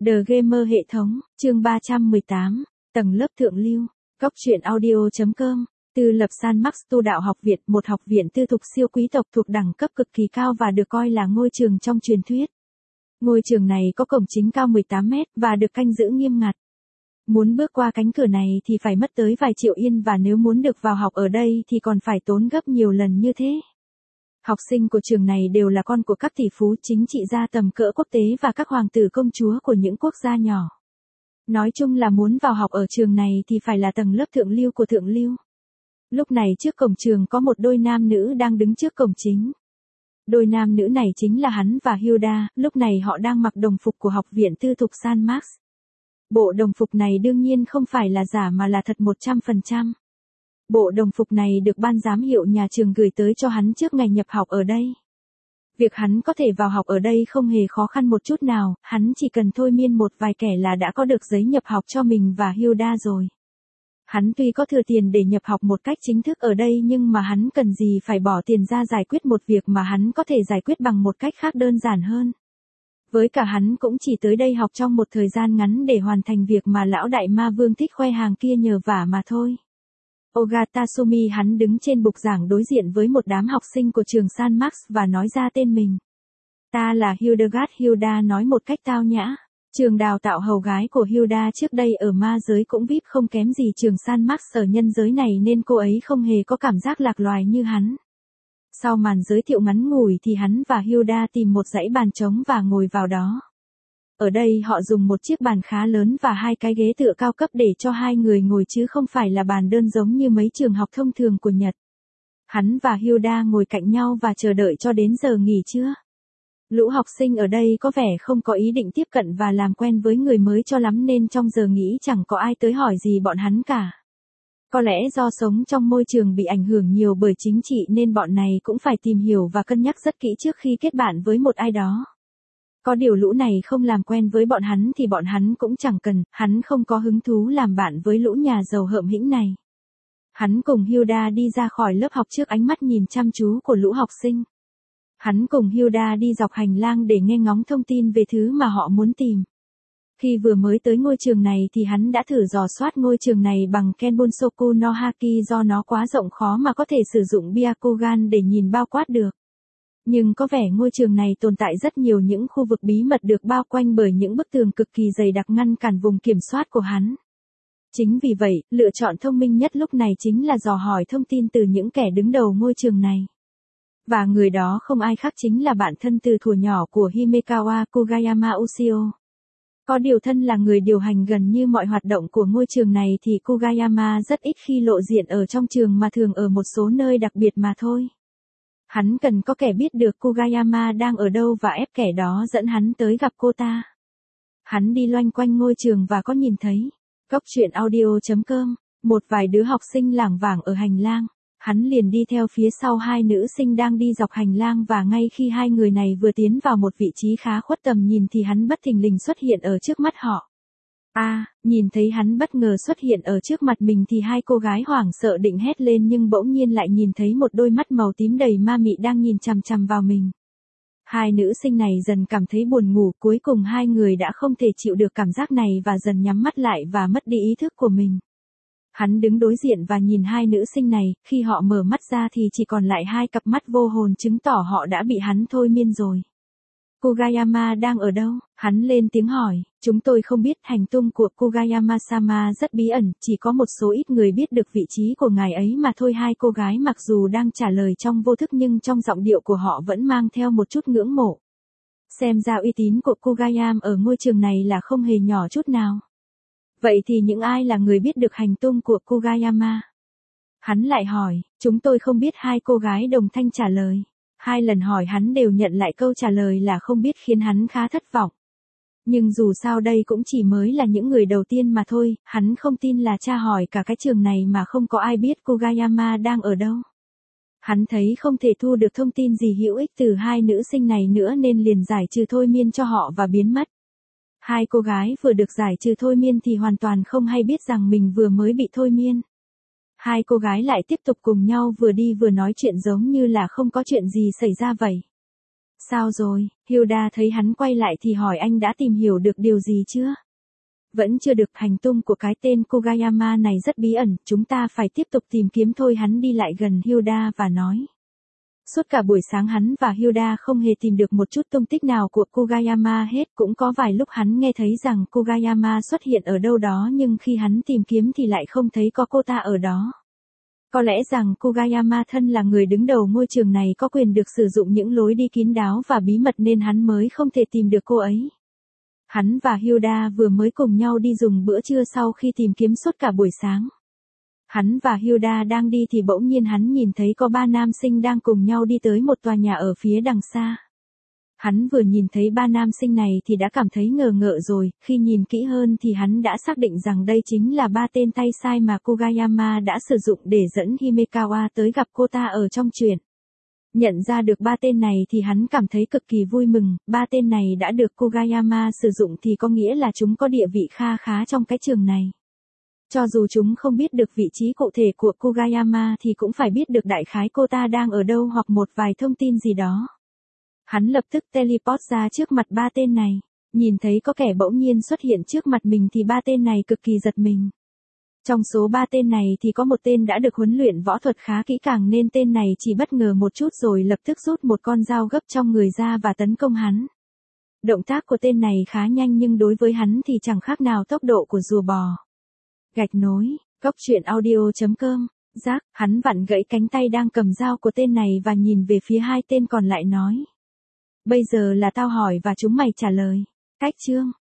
The Gamer hệ thống, chương 318, tầng lớp thượng lưu, Cóc truyện audio.com, Tư lập San Max Tu Đạo Học Viện, một học viện tư thục siêu quý tộc thuộc đẳng cấp cực kỳ cao và được coi là ngôi trường trong truyền thuyết. Ngôi trường này có cổng chính cao 18 mét và được canh giữ nghiêm ngặt. Muốn bước qua cánh cửa này thì phải mất tới vài triệu yên và nếu muốn được vào học ở đây thì còn phải tốn gấp nhiều lần như thế. Học sinh của trường này đều là con của các tỷ phú chính trị gia tầm cỡ quốc tế và các hoàng tử công chúa của những quốc gia nhỏ. Nói chung là muốn vào học ở trường này thì phải là tầng lớp thượng lưu của thượng lưu. Lúc này trước cổng trường có một đôi nam nữ đang đứng trước cổng chính. Đôi nam nữ này chính là hắn và Hilda, lúc này họ đang mặc đồng phục của học viện tư thục San Max. Bộ đồng phục này đương nhiên không phải là giả mà là thật 100%. Bộ đồng phục này được ban giám hiệu nhà trường gửi tới cho hắn trước ngày nhập học ở đây. Việc hắn có thể vào học ở đây không hề khó khăn một chút nào, hắn chỉ cần thôi miên một vài kẻ là đã có được giấy nhập học cho mình và Hilda rồi. Hắn tuy có thừa tiền để nhập học một cách chính thức ở đây nhưng mà hắn cần gì phải bỏ tiền ra giải quyết một việc mà hắn có thể giải quyết bằng một cách khác đơn giản hơn. Với cả hắn cũng chỉ tới đây học trong một thời gian ngắn để hoàn thành việc mà lão đại ma vương thích khoe hàng kia nhờ vả mà thôi. Ogatasumi hắn đứng trên bục giảng đối diện với một đám học sinh của trường San Max và nói ra tên mình. Ta là Hildegard. Hilda nói một cách tao nhã. Trường đào tạo hầu gái của Hilda trước đây ở ma giới cũng VIP không kém gì trường San Max ở nhân giới này nên cô ấy không hề có cảm giác lạc loài như hắn. Sau màn giới thiệu ngắn ngủi thì hắn và Hilda tìm một dãy bàn trống và ngồi vào đó. Ở đây họ dùng một chiếc bàn khá lớn và hai cái ghế tựa cao cấp để cho hai người ngồi chứ không phải là bàn đơn giống như mấy trường học thông thường của Nhật. Hắn và Hilda ngồi cạnh nhau và chờ đợi cho đến giờ nghỉ trưa. Lũ học sinh ở đây có vẻ không có ý định tiếp cận và làm quen với người mới cho lắm nên trong giờ nghỉ chẳng có ai tới hỏi gì bọn hắn cả. Có lẽ do sống trong môi trường bị ảnh hưởng nhiều bởi chính trị nên bọn này cũng phải tìm hiểu và cân nhắc rất kỹ trước khi kết bạn với một ai đó. Có điều lũ này không làm quen với bọn hắn thì bọn hắn cũng chẳng cần, hắn không có hứng thú làm bạn với lũ nhà giàu hợm hĩnh này. Hắn cùng Hilda đi ra khỏi lớp học trước ánh mắt nhìn chăm chú của lũ học sinh. Hắn cùng Hilda đi dọc hành lang để nghe ngóng thông tin về thứ mà họ muốn tìm. Khi vừa mới tới ngôi trường này thì hắn đã thử dò soát ngôi trường này bằng Kenbunsoku no Haki do nó quá rộng khó mà có thể sử dụng Byakugan để nhìn bao quát được. Nhưng có vẻ ngôi trường này tồn tại rất nhiều những khu vực bí mật được bao quanh bởi những bức tường cực kỳ dày đặc ngăn cản vùng kiểm soát của hắn. Chính vì vậy, lựa chọn thông minh nhất lúc này chính là dò hỏi thông tin từ những kẻ đứng đầu ngôi trường này. Và người đó không ai khác chính là bạn thân từ thuở nhỏ của Himekawa Kugayama Ushio. Có điều thân là người điều hành gần như mọi hoạt động của ngôi trường này thì Kugayama rất ít khi lộ diện ở trong trường mà thường ở một số nơi đặc biệt mà thôi. Hắn cần có kẻ biết được Kugayama đang ở đâu và ép kẻ đó dẫn hắn tới gặp cô ta. Hắn đi loanh quanh ngôi trường và có nhìn thấy, Cóc truyện audio.com, một vài đứa học sinh lảng vảng ở hành lang. Hắn liền đi theo phía sau hai nữ sinh đang đi dọc hành lang và ngay khi hai người này vừa tiến vào một vị trí khá khuất tầm nhìn thì hắn bất thình lình xuất hiện ở trước mắt họ. Nhìn thấy hắn bất ngờ xuất hiện ở trước mặt mình thì hai cô gái hoảng sợ định hét lên nhưng bỗng nhiên lại nhìn thấy một đôi mắt màu tím đầy ma mị đang nhìn chằm chằm vào mình. Hai nữ sinh này dần cảm thấy buồn ngủ, cuối cùng hai người đã không thể chịu được cảm giác này và dần nhắm mắt lại và mất đi ý thức của mình. Hắn đứng đối diện và nhìn hai nữ sinh này, khi họ mở mắt ra thì chỉ còn lại hai cặp mắt vô hồn chứng tỏ họ đã bị hắn thôi miên rồi. Kugayama đang ở đâu? Hắn lên tiếng hỏi, chúng tôi không biết, hành tung của Kugayama-sama rất bí ẩn, chỉ có một số ít người biết được vị trí của ngài ấy mà thôi. Hai cô gái mặc dù đang trả lời trong vô thức nhưng trong giọng điệu của họ vẫn mang theo một chút ngưỡng mộ. Xem ra uy tín của Kugayama ở ngôi trường này là không hề nhỏ chút nào. Vậy thì những ai là người biết được hành tung của Kugayama? Hắn lại hỏi, chúng tôi không biết. Hai cô gái đồng thanh trả lời. Hai lần hỏi hắn đều nhận lại câu trả lời là không biết khiến hắn khá thất vọng. Nhưng dù sao đây cũng chỉ mới là những người đầu tiên mà thôi, hắn không tin là tra hỏi cả cái trường này mà không có ai biết Kugayama đang ở đâu. Hắn thấy không thể thu được thông tin gì hữu ích từ hai nữ sinh này nữa nên liền giải trừ thôi miên cho họ và biến mất. Hai cô gái vừa được giải trừ thôi miên thì hoàn toàn không hay biết rằng mình vừa mới bị thôi miên. Hai cô gái lại tiếp tục cùng nhau vừa đi vừa nói chuyện giống như là không có chuyện gì xảy ra vậy. Sao rồi? Hilda thấy hắn quay lại thì hỏi anh đã tìm hiểu được điều gì chưa? Vẫn chưa được, hành tung của cái tên Kogayama này rất bí ẩn, chúng ta phải tiếp tục tìm kiếm thôi. Hắn đi lại gần Hilda và nói. Suốt cả buổi sáng hắn và Hilda không hề tìm được một chút tung tích nào của Kogayama hết, cũng có vài lúc hắn nghe thấy rằng Kogayama xuất hiện ở đâu đó nhưng khi hắn tìm kiếm thì lại không thấy có cô ta ở đó. Có lẽ rằng Kogayama thân là người đứng đầu ngôi trường này có quyền được sử dụng những lối đi kín đáo và bí mật nên hắn mới không thể tìm được cô ấy. Hắn và Hilda vừa mới cùng nhau đi dùng bữa trưa sau khi tìm kiếm suốt cả buổi sáng. Hắn và Hilda đang đi thì bỗng nhiên hắn nhìn thấy có 3 nam sinh đang cùng nhau đi tới một tòa nhà ở phía đằng xa. Hắn vừa nhìn thấy 3 nam sinh này thì đã cảm thấy ngờ ngợ rồi, khi nhìn kỹ hơn thì hắn đã xác định rằng đây chính là 3 tên tay sai mà Kogayama đã sử dụng để dẫn Himekawa tới gặp cô ta ở trong truyện. Nhận ra được 3 tên này thì hắn cảm thấy cực kỳ vui mừng, 3 tên này đã được Kogayama sử dụng thì có nghĩa là chúng có địa vị kha khá trong cái trường này. Cho dù chúng không biết được vị trí cụ thể của Kogayama thì cũng phải biết được đại khái cô ta đang ở đâu hoặc một vài thông tin gì đó. Hắn lập tức teleport ra trước mặt 3 tên này. Nhìn thấy có kẻ bỗng nhiên xuất hiện trước mặt mình thì 3 tên này cực kỳ giật mình. Trong số 3 tên này thì có một tên đã được huấn luyện võ thuật khá kỹ càng nên tên này chỉ bất ngờ một chút rồi lập tức rút một con dao gấp trong người ra và tấn công hắn. Động tác của tên này khá nhanh nhưng đối với hắn thì chẳng khác nào tốc độ của rùa bò. Gạch nối, góc truyện audio.com, Giác, hắn vặn gãy cánh tay đang cầm dao của tên này và nhìn về phía 2 tên còn lại nói. Bây giờ là tao hỏi và chúng mày trả lời. Cách chương.